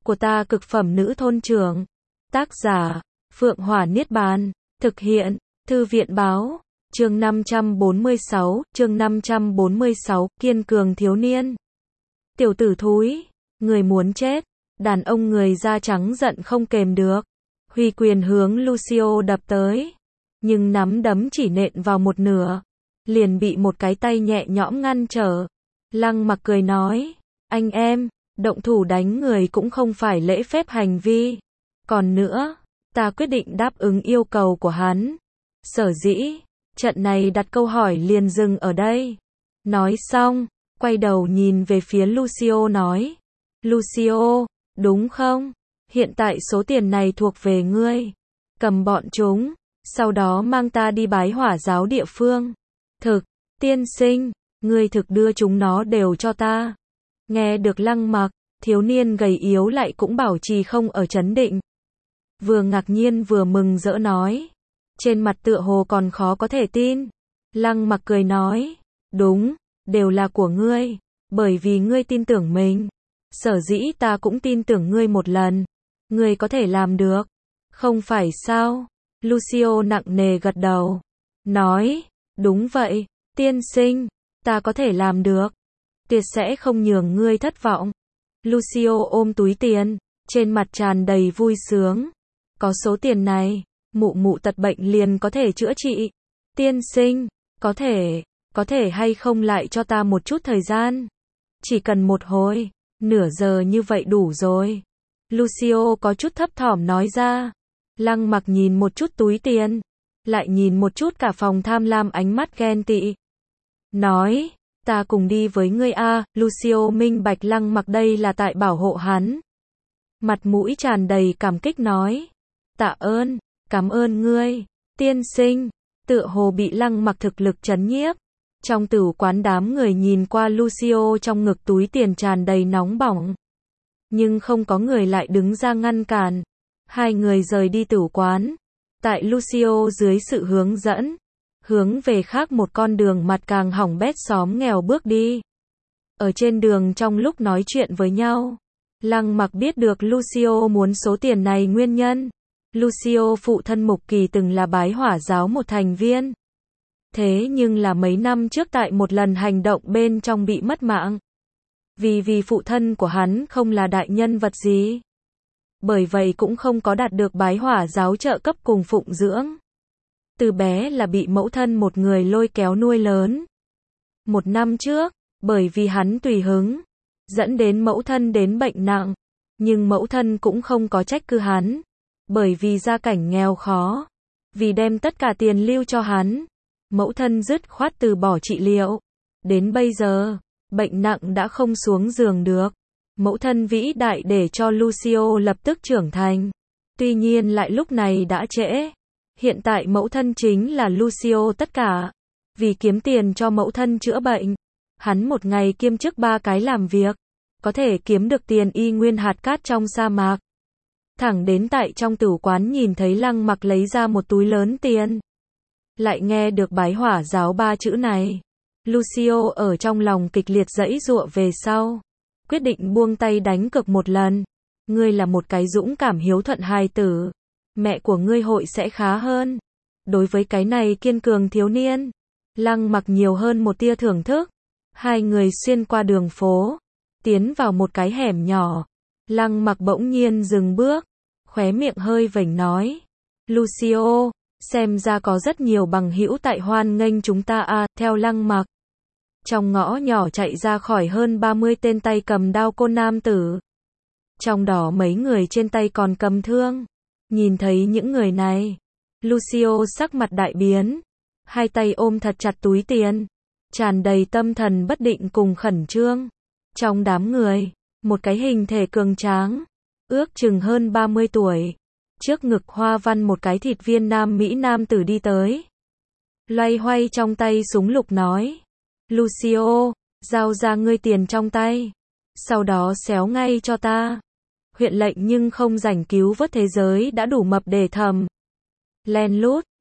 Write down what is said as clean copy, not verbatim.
của ta cực phẩm nữ thôn trưởng. Tác giả, Phượng Hỏa Niết Bàn. Thực hiện, Thư viện Báo. Chương 546, kiên cường thiếu niên. Tiểu tử thúi, người muốn chết. Đàn ông người da trắng giận không kềm được. Huy quyền hướng Lucio đập tới. Nhưng nắm đấm chỉ nện vào một nửa. Liền bị một cái tay nhẹ nhõm ngăn trở. Lăng Mặc cười nói, anh em, động thủ đánh người cũng không phải lễ phép hành vi. Còn nữa, ta quyết định đáp ứng yêu cầu của hắn. Sở dĩ, trận này đặt câu hỏi liền dừng ở đây. Nói xong, quay đầu nhìn về phía Lucio nói, Lucio, đúng không? Hiện tại số tiền này thuộc về ngươi. Cầm bọn chúng, sau đó mang ta đi bái hỏa giáo địa phương. Thực, tiên sinh, ngươi thực đưa chúng nó đều cho ta. Nghe được Lăng Mặc, thiếu niên gầy yếu lại cũng bảo trì không ở trấn định. Vừa ngạc nhiên vừa mừng rỡ nói. Trên mặt tựa hồ còn khó có thể tin. Lăng Mặc cười nói, đúng, đều là của ngươi, bởi vì ngươi tin tưởng mình. Sở dĩ ta cũng tin tưởng ngươi một lần. Ngươi có thể làm được, không phải sao? Lucio nặng nề gật đầu, nói, đúng vậy, tiên sinh, ta có thể làm được. Tuyệt sẽ không nhường ngươi thất vọng. Lucio ôm túi tiền, trên mặt tràn đầy vui sướng. Có số tiền này, mụ mụ tật bệnh liền có thể chữa trị. Tiên sinh, có thể hay không lại cho ta một chút thời gian? Chỉ cần một hồi, nửa giờ như vậy đủ rồi. Lucio có chút thấp thỏm nói ra. Lăng Mặc nhìn một chút túi tiền, lại nhìn một chút cả phòng tham lam ánh mắt ghen tị. Nói, ta cùng đi với ngươi a. Lucio minh bạch Lăng Mặc đây là tại bảo hộ hắn. Mặt mũi tràn đầy cảm kích nói, tạ ơn, cảm ơn ngươi, tiên sinh. Tựa hồ bị Lăng Mặc thực lực trấn nhiếp. Trong tửu quán đám người nhìn qua Lucio trong ngực túi tiền tràn đầy nóng bỏng. Nhưng không có người lại đứng ra ngăn cản. Hai người rời đi tửu quán. Tại Lucio dưới sự hướng dẫn, hướng về khác một con đường mặt càng hỏng bét xóm nghèo bước đi. Ở trên đường trong lúc nói chuyện với nhau, Lăng Mặc biết được Lucio muốn số tiền này nguyên nhân. Lucio phụ thân Mục Kỳ từng là bái hỏa giáo một thành viên. Thế nhưng là mấy năm trước tại một lần hành động bên trong bị mất mạng. Vì phụ thân của hắn không là đại nhân vật gì. Bởi vậy cũng không có đạt được bái hỏa giáo trợ cấp cùng phụng dưỡng. Từ bé là bị mẫu thân một người lôi kéo nuôi lớn. Một năm trước, bởi vì hắn tùy hứng, dẫn đến mẫu thân đến bệnh nặng. Nhưng mẫu thân cũng không có trách cứ hắn. Bởi vì gia cảnh nghèo khó. Vì đem tất cả tiền lưu cho hắn, mẫu thân dứt khoát từ bỏ trị liệu. Đến bây giờ, bệnh nặng đã không xuống giường được. Mẫu thân vĩ đại để cho Lucio lập tức trưởng thành. Tuy nhiên lại lúc này đã trễ. Hiện tại mẫu thân chính là Lucio tất cả. Vì kiếm tiền cho mẫu thân chữa bệnh, hắn một ngày kiêm chức 3 cái làm việc. Có thể kiếm được tiền y nguyên hạt cát trong sa mạc. Thẳng đến tại trong tửu quán nhìn thấy Lăng Mặc lấy ra một túi lớn tiền. Lại nghe được bái hỏa giáo 3 chữ này. Lucio ở trong lòng kịch liệt giãy giụa về sau. Quyết định buông tay đánh cược một lần. Ngươi là một cái dũng cảm hiếu thuận hài tử. Mẹ của ngươi hội sẽ khá hơn. Đối với cái này kiên cường thiếu niên, Lăng Mặc nhiều hơn một tia thưởng thức. Hai người xuyên qua đường phố, tiến vào một cái hẻm nhỏ. Lăng Mặc bỗng nhiên dừng bước, khóe miệng hơi vểnh nói, Lucio, xem ra có rất nhiều bằng hữu tại hoan nghênh chúng ta à. Theo Lăng Mặc, trong ngõ nhỏ chạy ra khỏi hơn 30 tên tay cầm đao côn nam tử. Trong đó mấy người trên tay còn cầm thương. Nhìn thấy những người này, Lucio sắc mặt đại biến, hai tay ôm thật chặt túi tiền, tràn đầy tâm thần bất định cùng khẩn trương. Trong đám người, một cái hình thể cường tráng, ước chừng hơn 30 tuổi, trước ngực hoa văn một cái thịt viên nam Mỹ nam tử đi tới. Loay hoay trong tay súng lục nói, Lucio, giao ra ngươi tiền trong tay, sau đó xéo ngay cho ta. Huyện lệnh nhưng không rảnh cứu vớt thế giới đã đủ mập để thầm. Len lút,